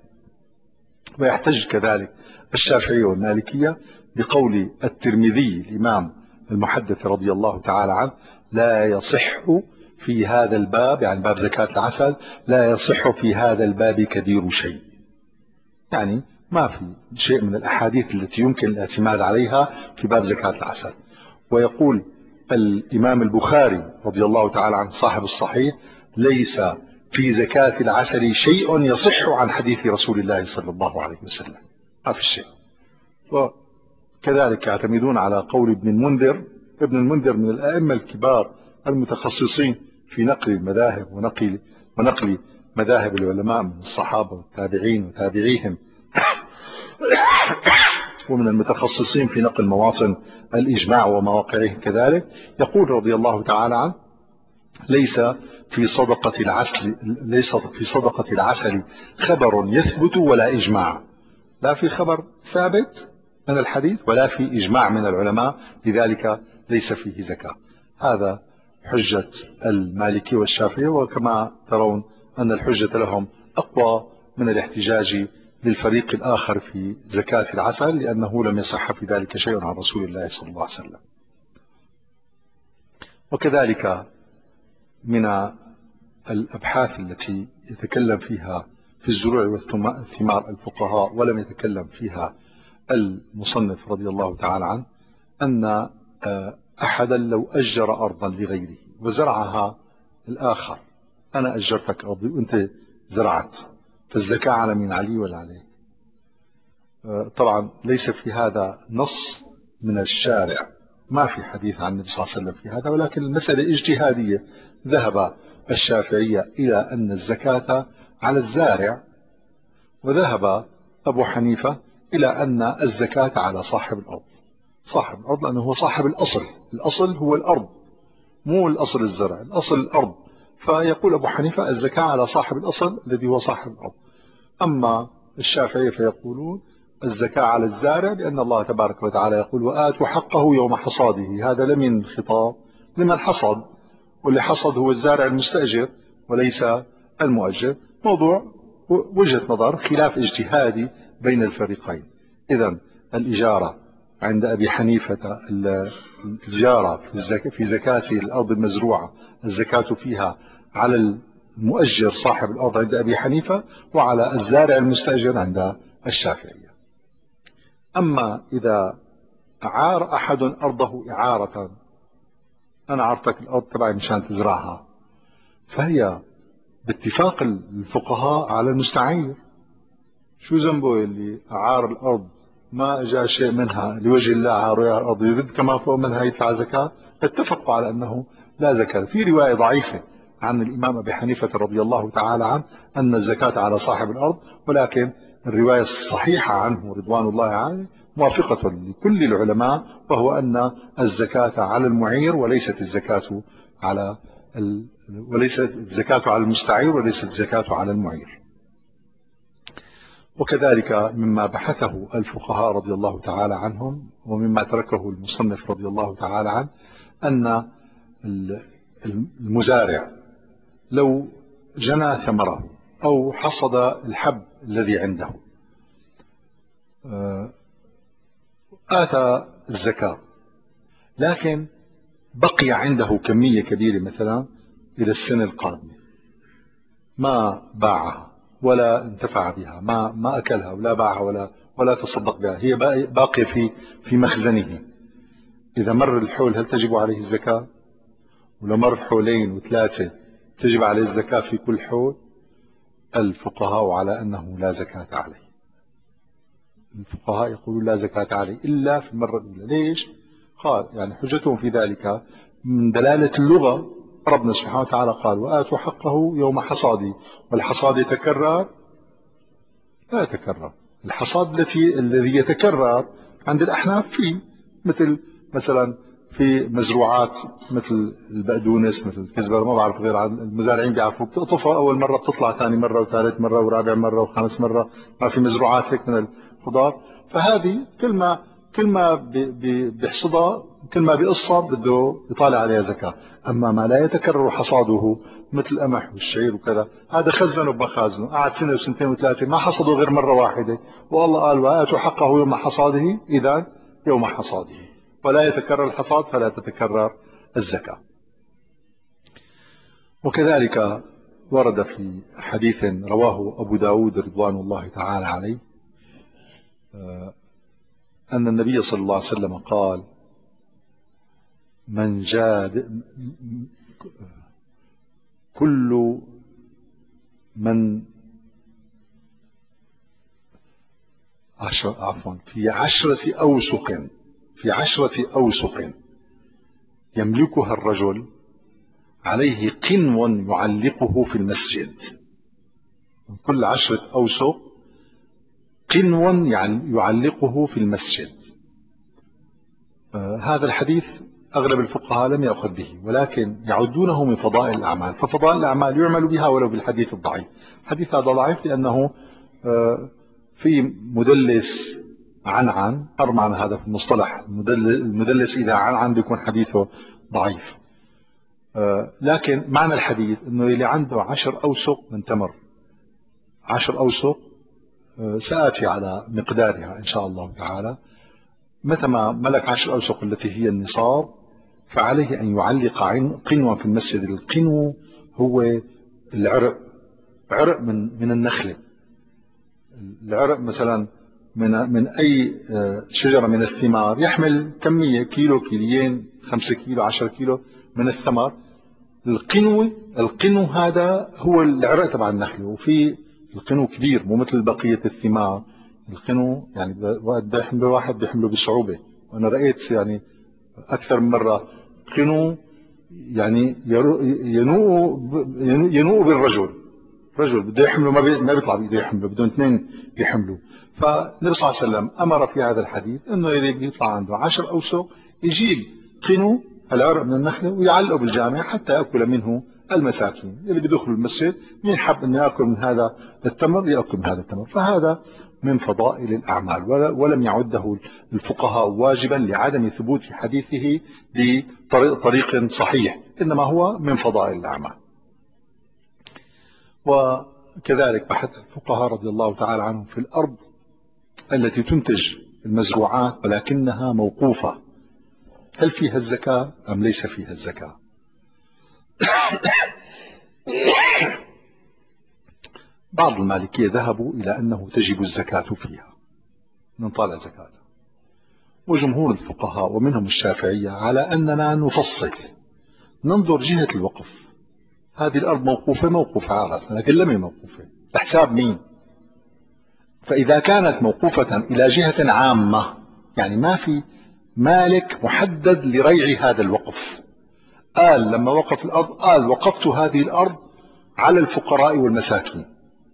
ويحتج كذلك الشافعية والمالكية بقول الترمذي الإمام المحدث رضي الله تعالى عنه: لا يصح في هذا الباب، يعني باب زكاة العسل، لا يصح في هذا الباب كبير شيء. يعني ما في شيء من الأحاديث التي يمكن الاعتماد عليها في باب زكاة العسل. ويقول الإمام البخاري رضي الله تعالى عنه صاحب الصحيح: ليس في زكاة العسل شيء يصح عن حديث رسول الله صلى الله عليه وسلم، ما في شيء. وكذلك يعتمدون على قول ابن المنذر. ابن المنذر من الأئمة الكبار المتخصصين في نقل المذاهب ونقل ونقل مذاهب العلماء من الصحابة والتابعين وتابعيهم، ومن المتخصصين في نقل مواطن الإجماع ومواقعه كذلك. يقول رضي الله تعالى عنه: ليس في صدقة العسل ليس في صدقة العسل خبر يثبت ولا إجماع، لا في خبر ثابت من الحديث ولا في إجماع من العلماء، لذلك ليس فيه زكاة. هذا حجة المالكي والشافعي، وكما ترون أن الحجة لهم أقوى من الاحتجاج للفريق الآخر في زكاة العسل، لأنه لم يصح في ذلك شيء عن رسول الله صلى الله عليه وسلم. وكذلك من الأبحاث التي يتكلم فيها في الزروع والثمار الفقهاء ولم يتكلم فيها المصنف رضي الله تعالى عنه، أن أحدا لو أجر أرضا لغيره وزرعها الآخر، أنا أجرتك أرضي وأنت زرعت، فالزكاة على من؟ علي ولا عليك؟ طبعا ليس في هذا نص من الشارع، ما في حديث عن النبي صلى الله عليه وسلم في هذا، ولكن المسألة اجتهادية. ذهب الشافعية إلى أن الزكاة على الزارع، وذهب أبو حنيفة إلى أن الزكاة على صاحب الأرض. صاحب الأرض لأنه هو صاحب الأصل، الأصل هو الأرض، مو الأصل الزرع، الأصل الأرض. فيقول أبو حنيفة الزكاة على صاحب الأصل الذي هو صاحب الأرض. أما الشافعية فيقولون الزكاة على الزارع، لأن الله تبارك وتعالى يقول: وآتوا حقه يوم حصاده. هذا لمن خطاب؟ لمن حصد، واللي حصد هو الزارع المستأجر وليس المؤجر، موضوع وجهة نظر خلاف اجتهادي بين الفريقين. إذن الإجارة عند أبي حنيفة، الإجارة في زكاة الأرض المزروعة الزكاة فيها على المؤجر صاحب الأرض عند أبي حنيفة، وعلى الزارع المستأجر عند الشافعية. أما إذا أعار أحد أرضه إعارة، أنا عرفتك الأرض تبعي مشان تزرعها، فهي باتفاق الفقهاء على المستعير. شو ذنبه اللي أعار الأرض ما أجا شيء منها لوجه الله، عار الأرض يرد كمان فوق منها يدفع زكاة؟ اتفقوا على أنه لا زكاة. في رواية ضعيفة عن الإمام أبي حنيفة رضي الله تعالى عنه أن الزكاة على صاحب الأرض، ولكن الرواية الصحيحة عنه رضوان الله عليه موافقة لكل العلماء، وهو أن الزكاة على المعير وليست الزكاة على ال... وليست الزكاة على المستعير وليست الزكاة على المعير. وكذلك مما بحثه الفقهاء رضي الله تعالى عنهم ومما تركه المصنف رضي الله تعالى عنه، أن المزارع لو جنى ثمره أو حصد الحب الذي عنده آتى الزكاة، لكن بقي عنده كمية كبيرة مثلا إلى السنة القادمة، ما باعها ولا انتفع بها، ما ما أكلها ولا باعها ولا ولا تصدق بها، هي باقية في في مخزنه. إذا مر الحول هل تجب عليه الزكاة؟ ولو مر حولين وثلاثة تجب عليه الزكاة في كل حول؟ الفقهاء على أنه لا زكاة عليه. الفقهاء يقولون لا زكاة عليه إلا في المرة الأولى. ليش؟ قال يعني حجتهم في ذلك من دلالة اللغة. ربنا سبحانه وتعالى قال وآتوا حقه يوم حصاده، والحصاد يتكرر؟ لا يتكرر. الحصاد التي الذي يتكرر عند الأحناف فيه مثل مثلا في مزروعات مثل البقدونس مثل الكزبرة، ما بعرف غير عن المزارعين بيعرفوا، بتقطفها أول مرة بتطلع ثاني مرة وثالث مرة ورابع مرة وخامس مرة، ما في مزروعات هيك من الخضار. فهذه كل ما كل ما بيحصدها كل ما بيقصها بده يطالع عليها زكاة. أما ما لا يتكرر حصاده مثل القمح والشعير وكذا، هذا خزنه بمخازنه قعد سنة وسنتين وثلاثة ما حصده غير مرة واحدة، والله قال وآتوا حقه يوم حصاده، إذا يوم حصاده ولا يتكرر الحصاد فلا تتكرر الزكاة. وكذلك ورد في حديث رواه أبو داود رضوان الله تعالى عليه أن النبي صلى الله عليه وسلم قال من جاد كل من عفوا في عشرة أوسق في عشرة أوسق يملكها الرجل عليه قنو يعلقه في المسجد. من كل عشرة أوسق قنو يعلقه في المسجد. آه هذا الحديث أغلب الفقهاء لم يأخذ به، ولكن يعدونه من فضائل الأعمال، ففضائل الأعمال يعمل بها ولو بالحديث الضعيف. الحديث هذا ضعيف لأنه آه في مدلس عن عن أرمعن، هذا في المصطلح المدلس إذا عن عن بيكون حديثه ضعيف. آه لكن معنى الحديث أنه اللي عنده عشر أوسق من تمر، عشر أوسق آه سآتي على مقدارها إن شاء الله تعالى، متى ما ملك عشر أوسق التي هي النصاب فعليه أن يعلق قنوة في المسجد. القنو هو العرق، عرق من من النخلة. العرق مثلا من من أي شجرة من الثمار يحمل كمية كيلو كيلين خمسة كيلو عشرة كيلو من الثمر. القنو القنو هذا هو العرق تبع النخلة، وفي القنو كبير مو مثل بقية الثمار. القنو يعني وقت بده يحمله واحد بيحمله بصعوبة، وأنا رأيت يعني أكثر من مرة قنو يعني ينوء ينوء بالرجل، رجل بده يحمله ما ما بيطلع بده يحمله، بدون اثنين يحملوا. فالنبي صلى الله عليه وسلم أمر في هذا الحديث أنه اللي بيطلع عنده عشر أوسق يجيب قنو العرق من النخلة ويعلقه بالجامع حتى يأكل منه المساكين. اللي بده يدخل المسجد مين حب أن يأكل من هذا التمر يأكل من هذا التمر. فهذا من فضائل الأعمال، ولم يعده الفقهاء واجبا لعدم ثبوت حديثه بطريق صحيح، إنما هو من فضائل الأعمال. وكذلك بحث الفقهاء رضي الله تعالى عنهم في الأرض التي تنتج المزروعات ولكنها موقوفة، هل فيها الزكاة أم ليس فيها الزكاة؟ بعض المالكية ذهبوا إلى أنه تجب الزكاة فيها، من طالع زكاة، وجمهور الفقهاء ومنهم الشافعية على أننا نفصل، ننظر جهة الوقف. هذه الأرض موقوفة موقوفة على رأسنا، لكن لم موقوفة لحساب مين؟ فإذا كانت موقوفة إلى جهة عامة، يعني ما في مالك محدد لريع هذا الوقف، قال لما وقف الأرض قال وقفت هذه الأرض على الفقراء والمساكين،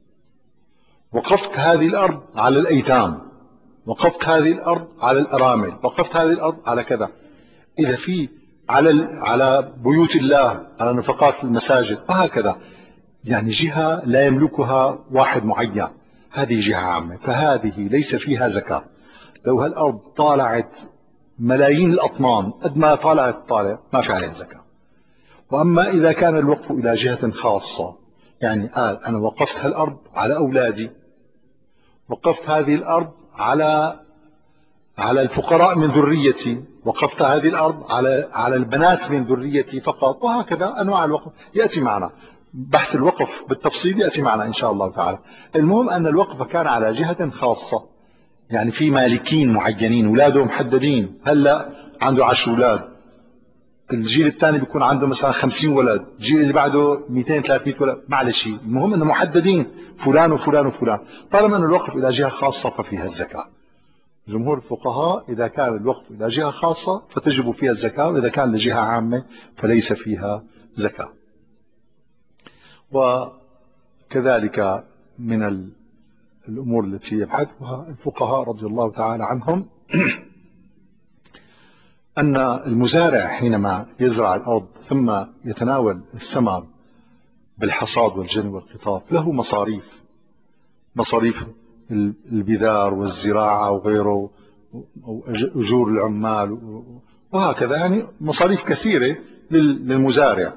وقفت هذه الأرض على الأيتام، وقفت هذه الأرض على الأرامل، وقفت هذه الأرض على كذا. إذا في على على بيوت الله، على نفقات المساجد وهكذا، يعني جهة لا يملكها واحد معين، هذه جهة عامة، فهذه ليس فيها زكاة. لو هالأرض طالعت ملايين الأطنان قد ما طالعت طالع ما في عليها زكاة. وأما إذا كان الوقف إلى جهة خاصة، يعني قال أنا وقفت هالأرض على أولادي، وقفت هذه الأرض على على الفقراء من ذريتي، وقفت هذه الأرض على على البنات من ذريتي فقط، وهكذا أنواع الوقف يأتي معنا. بحث الوقف بالتفصيل يأتي معنا إن شاء الله تعالى. المهم أن الوقف كان على جهة خاصة، يعني في مالكين معينين أولاده محددين، هلا عنده عشر أولاد، الجيل الثاني بيكون عنده مثلا خمسين ولد، الجيل اللي بعده مئتين ثلاثمئة ولد، معلش، المهم أنه محددين فلان وفلان وفلان. طالما أن الوقف إلى جهة خاصة ففيها الزكاة. جمهور الفقهاء إذا كان الوقف إلى جهة خاصة فتجب فيها الزكاة، وإذا كان لجهة عامة فليس فيها زكاة. وكذلك من الأمور التي يبحثها الفقهاء رضي الله تعالى عنهم أن المزارع حينما يزرع الأرض ثم يتناول الثمر بالحصاد والجني والقطاف له مصاريف، مصاريف البذار والزراعة وغيره، أجور العمال وهكذا، يعني مصاريف كثيرة للمزارع.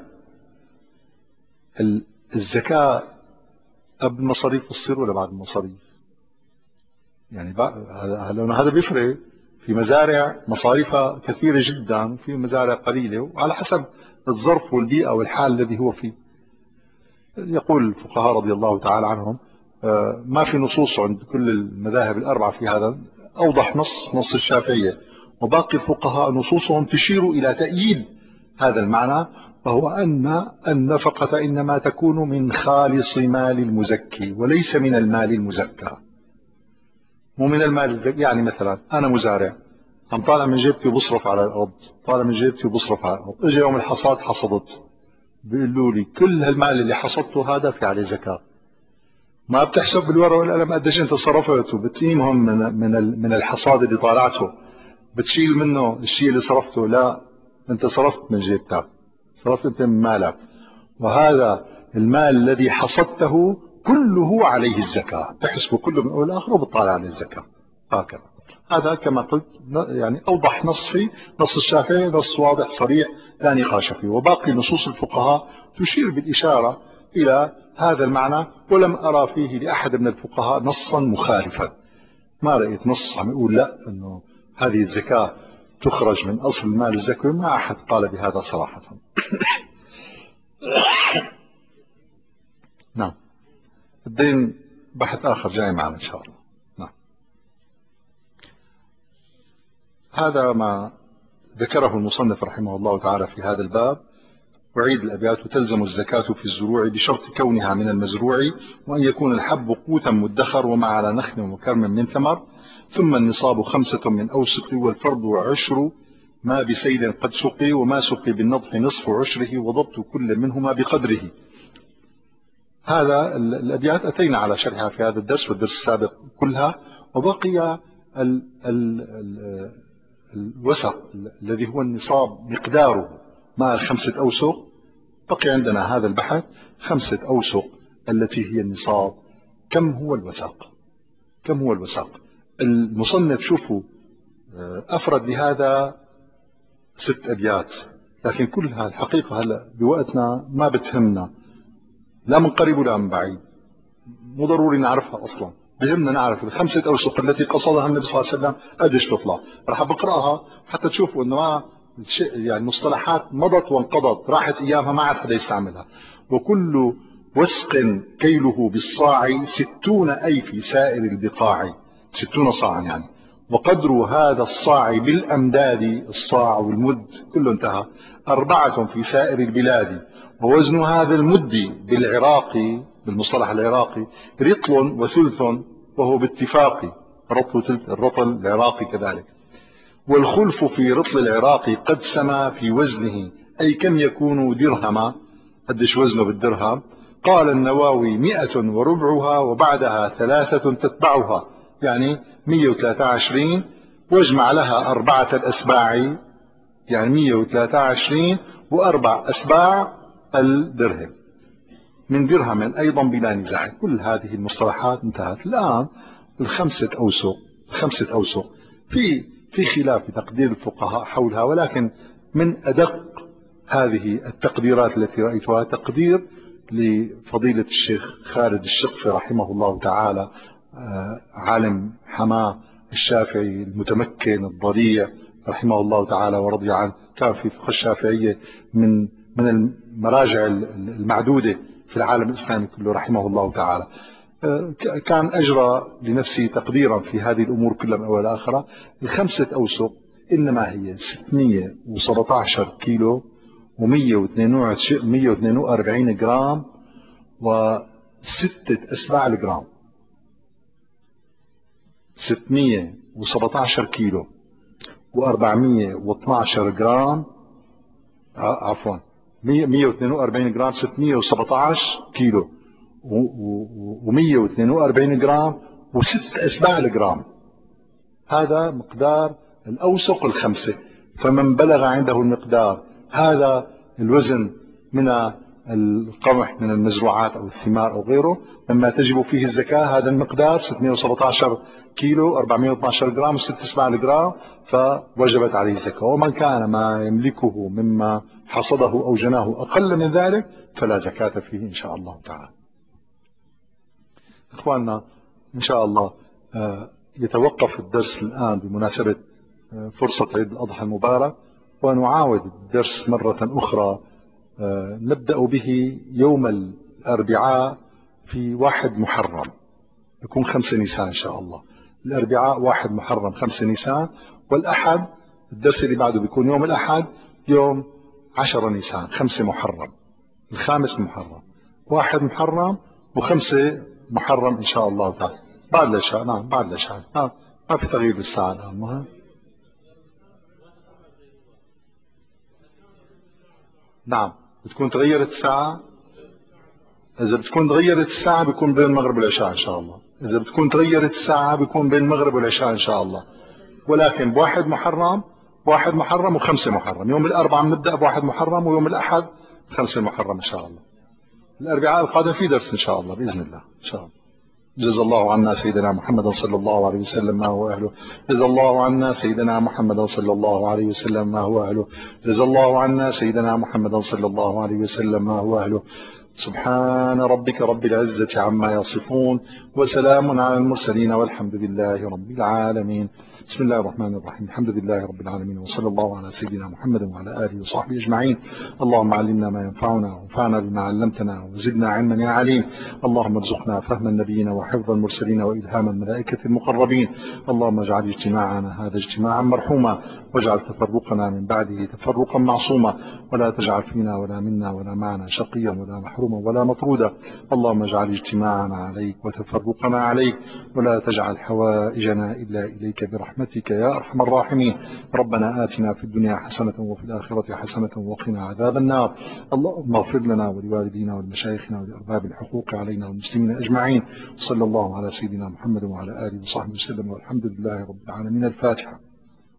الزكاة قبل المصاريف تصير ولا بعد المصاريف؟ يعني هذا بيفرق، في مزارع مصاريفها كثيرة جدا وفي مزارع قليلة، وعلى حسب الظرف والبيئة والحال الذي هو فيه. يقول الفقهاء رضي الله تعالى عنهم ما في نصوص عند كل المذاهب الأربعة في هذا، أوضح نص نص الشافعية، وباقي الفقهاء نصوصهم تشير إلى تأييد هذا المعنى، وهو أن النفقة إنما تكون من خالص مال المزكي وليس من المال المزكى. مو من المال الزكي، يعني مثلا أنا مزارع عم طالع من جيبتي وبصرف على الأرض، طالع من جيبتي وبصرف على الأرض، إجا يوم الحصاد حصدت، بيقولوا لي كل هالمال اللي حصدته هذا في عليه زكاة. ما بتحسب بالورقة والقلم قديش انت صرفت، وبتقيمهم من من من الحصاد اللي طالعته، بتشيل منه الشيء اللي صرفته، لا، انت صرفت من جيبتك، صرفت انت من مالك، وهذا المال الذي حصدته كله عليه الزكاة، تحسبه كله من اول لاخر وبتطالع عليه الزكاة. هكذا، هذا كما قلت يعني اوضح نص في نص الشافعي، نص واضح صريح لا نقاش فيه، وباقي نصوص الفقهاء تشير بالإشارة إلى هذا المعنى، ولم أرى فيه لأحد من الفقهاء نصا مخالفا. ما رأيت نص عم يقول لا أنه هذه الزكاة تخرج من أصل المال الزكوي، ما أحد قال بهذا صراحة. نعم، الدين بحث آخر جاي معنا إن شاء الله. نعم، هذا ما ذكره المصنف رحمه الله تعالى في هذا الباب. أعيد الأبيات: تلزم الزكاة في الزروع بشرط كونها من المزروع، وأن يكون الحب قوتا مدخر، وما على نخل وكرم من ثمر، ثم النصاب خمسة من أوسق، والفرض عشر ما بسيل قد سقي، وما سقي بالنضح نصف عشره، وضبط كل منهما بقدره. هذا الأبيات أتينا على شرحها في هذا الدرس والدرس السابق كلها، وبقي ال ال ال الوسق الذي هو النصاب مقداره مع الخمسة أوسق. بقي عندنا هذا البحث، خمسة أوسق التي هي النصاب، كم هو الوساق؟ كم هو الوساق؟ المصنف شوفوا أفرد لهذا ست أبيات، لكن كلها الحقيقة هلا بوقتنا ما بتهمنا، لا من قريب ولا من بعيد، مو ضروري نعرفها أصلا. بهمنا نعرف الخمسة أوسق التي قصدها النبي صلى الله عليه وسلم قديش تطلع. رح بقرأها حتى تشوفوا إنه ما يعني مصطلحات مضت وانقضت، راحت أيامها ما عاد حدا يستعملها. وكل وسق كيله بالصاع ستون أي في سائر البقاع، ستون صاعا يعني. وقدر هذا الصاع بالأمداد، الصاع والمد كله انتهى، أربعة في سائر البلاد. ووزن هذا المد بالعراق، بالمصطلح العراقي، رطل وثلث، وهو باتفاق رطل وثلث، الرطل العراقي كذلك. والخلف في رطل العراقي قد سما في وزنه، أي كم يكون درهما، قديش وزنه بالدرهم. قال النواوي مئة وربعها وبعدها ثلاثة تتبعها، يعني مئة وثلاثة وعشرين، واجمع لها أربعة الأسباع، يعني مئة وثلاثة وعشرين وأربع أسباع الدرهم، من درهم أيضا بلا نزاع. كل هذه المصطلحات انتهت. الآن الخمسة أوسق، الخمسة أوسق في في خلاف في تقدير الفقهاء حولها، ولكن من أدق هذه التقديرات التي رأيتها تقدير لفضيلة الشيخ خالد الشقفي رحمه الله تعالى، عالم حماه الشافعي المتمكن الضريع رحمه الله تعالى ورضي عنه. كان في فقه الشافعية من من المراجع المعدودة في العالم الإسلامي كله رحمه الله تعالى. كان أجرى لنفسه تقديرا في هذه الأمور كلها من أول آخرة. الخمسة أوسق إنما هي ستمئة وسبعة عشر كيلو ومئة واثنين وأربعين جرام وستة أسباع الجرام. ستمئة وسبعة عشر كيلو وأربعمئة واثني عشر جرام، عفوا مئة واثنين وأربعين جرام، ستمئة وسبعة عشر كيلو ومئة واثنين وأربعين جرام وست أسباع الجرام. هذا مقدار الأوسق الخمسة. فمن بلغ عنده المقدار هذا الوزن من القمح من المزروعات أو الثمار أو غيره مما تجب فيه الزكاة، هذا المقدار ستمئة وسبعة عشر كيلو أربعمئة واثني عشر جرام وست أسباع الجرام، فوجبت عليه الزكاة. ومن كان ما يملكه مما حصده أو جناه أقل من ذلك فلا زكاة فيه إن شاء الله تعالى. إخواننا إن شاء الله يتوقف الدرس الآن بمناسبة فرصة عيد الأضحى المبارك، ونعاود الدرس مرة أخرى نبدأ به يوم الأربعاء في واحد محرم، يكون خمسة نيسان إن شاء الله. الأربعاء واحد محرم خمسة نيسان، والأحد الدرس اللي بعده بيكون يوم الأحد يوم عشرة نيسان خمسة محرم، الخامس محرم، واحد محرم وخمسة محرم إن شاء الله تعالى بعد العشاء. نعم بعد العشاء، آه. ما في تغيير بالساعة الآن. مهم. نعم بتكون تغيرت الساعة. إذا بتكون تغيرت الساعة بيكون بين المغرب والعشاء إن شاء الله. إذا بتكون تغيرت الساعة بيكون بين المغرب والعشاء إن شاء الله. ولكن بواحد محرم، بواحد محرم وخمسة محرم. يوم الأربعاء بنبدأ بواحد محرم، ويوم الأحد خمسة محرم إن شاء الله. الأربعاء القادم في درس إن شاء الله بإذن الله إن شاء الله. جزا الله عنا سيدنا محمد صلى الله عليه وسلم ما هو أهله. جزا الله عنا سيدنا محمد صلى الله عليه وسلم ما هو أهله. جزا الله عنا سيدنا محمد صلى الله عليه وسلم ما هو أهله. سبحان ربك رب العزة عما يصفون، وسلام على المرسلين، والحمد لله رب العالمين. بسم الله الرحمن الرحيم. الحمد لله رب العالمين، وصلى الله على سيدنا محمد وعلى آله وصحبه أجمعين. اللهم علمنا ما ينفعنا، وانفعنا بما علمتنا، وزدنا علما يا عليم. اللهم ارزقنا فهم النبيين وحفظ المرسلين وإلهام الملائكة المقربين. اللهم اجعل اجتماعنا هذا اجتماعا مرحوما، واجعل تفرقنا من بعده تفرقا معصوما، ولا تجعل فينا ولا منا ولا معنا شقيا ولا محروما ولا مطرودا. اللهم اجعل اجتماعنا عليك وتفرقنا عليك، ولا تجعل حوائجنا إلا إليك برحمتك يا أرحم الراحمين. ربنا آتنا في الدنيا حسنة وفي الآخرة حسنة وقنا عذاب النار. اللهم اغفر لنا ولوالدينا ولمشايخنا ولأرباب الحقوق علينا والمسلمين أجمعين. صلى الله على سيدنا محمد وعلى آله وصحبه وسلم، والحمد لله رب العالمين. الفاتحة.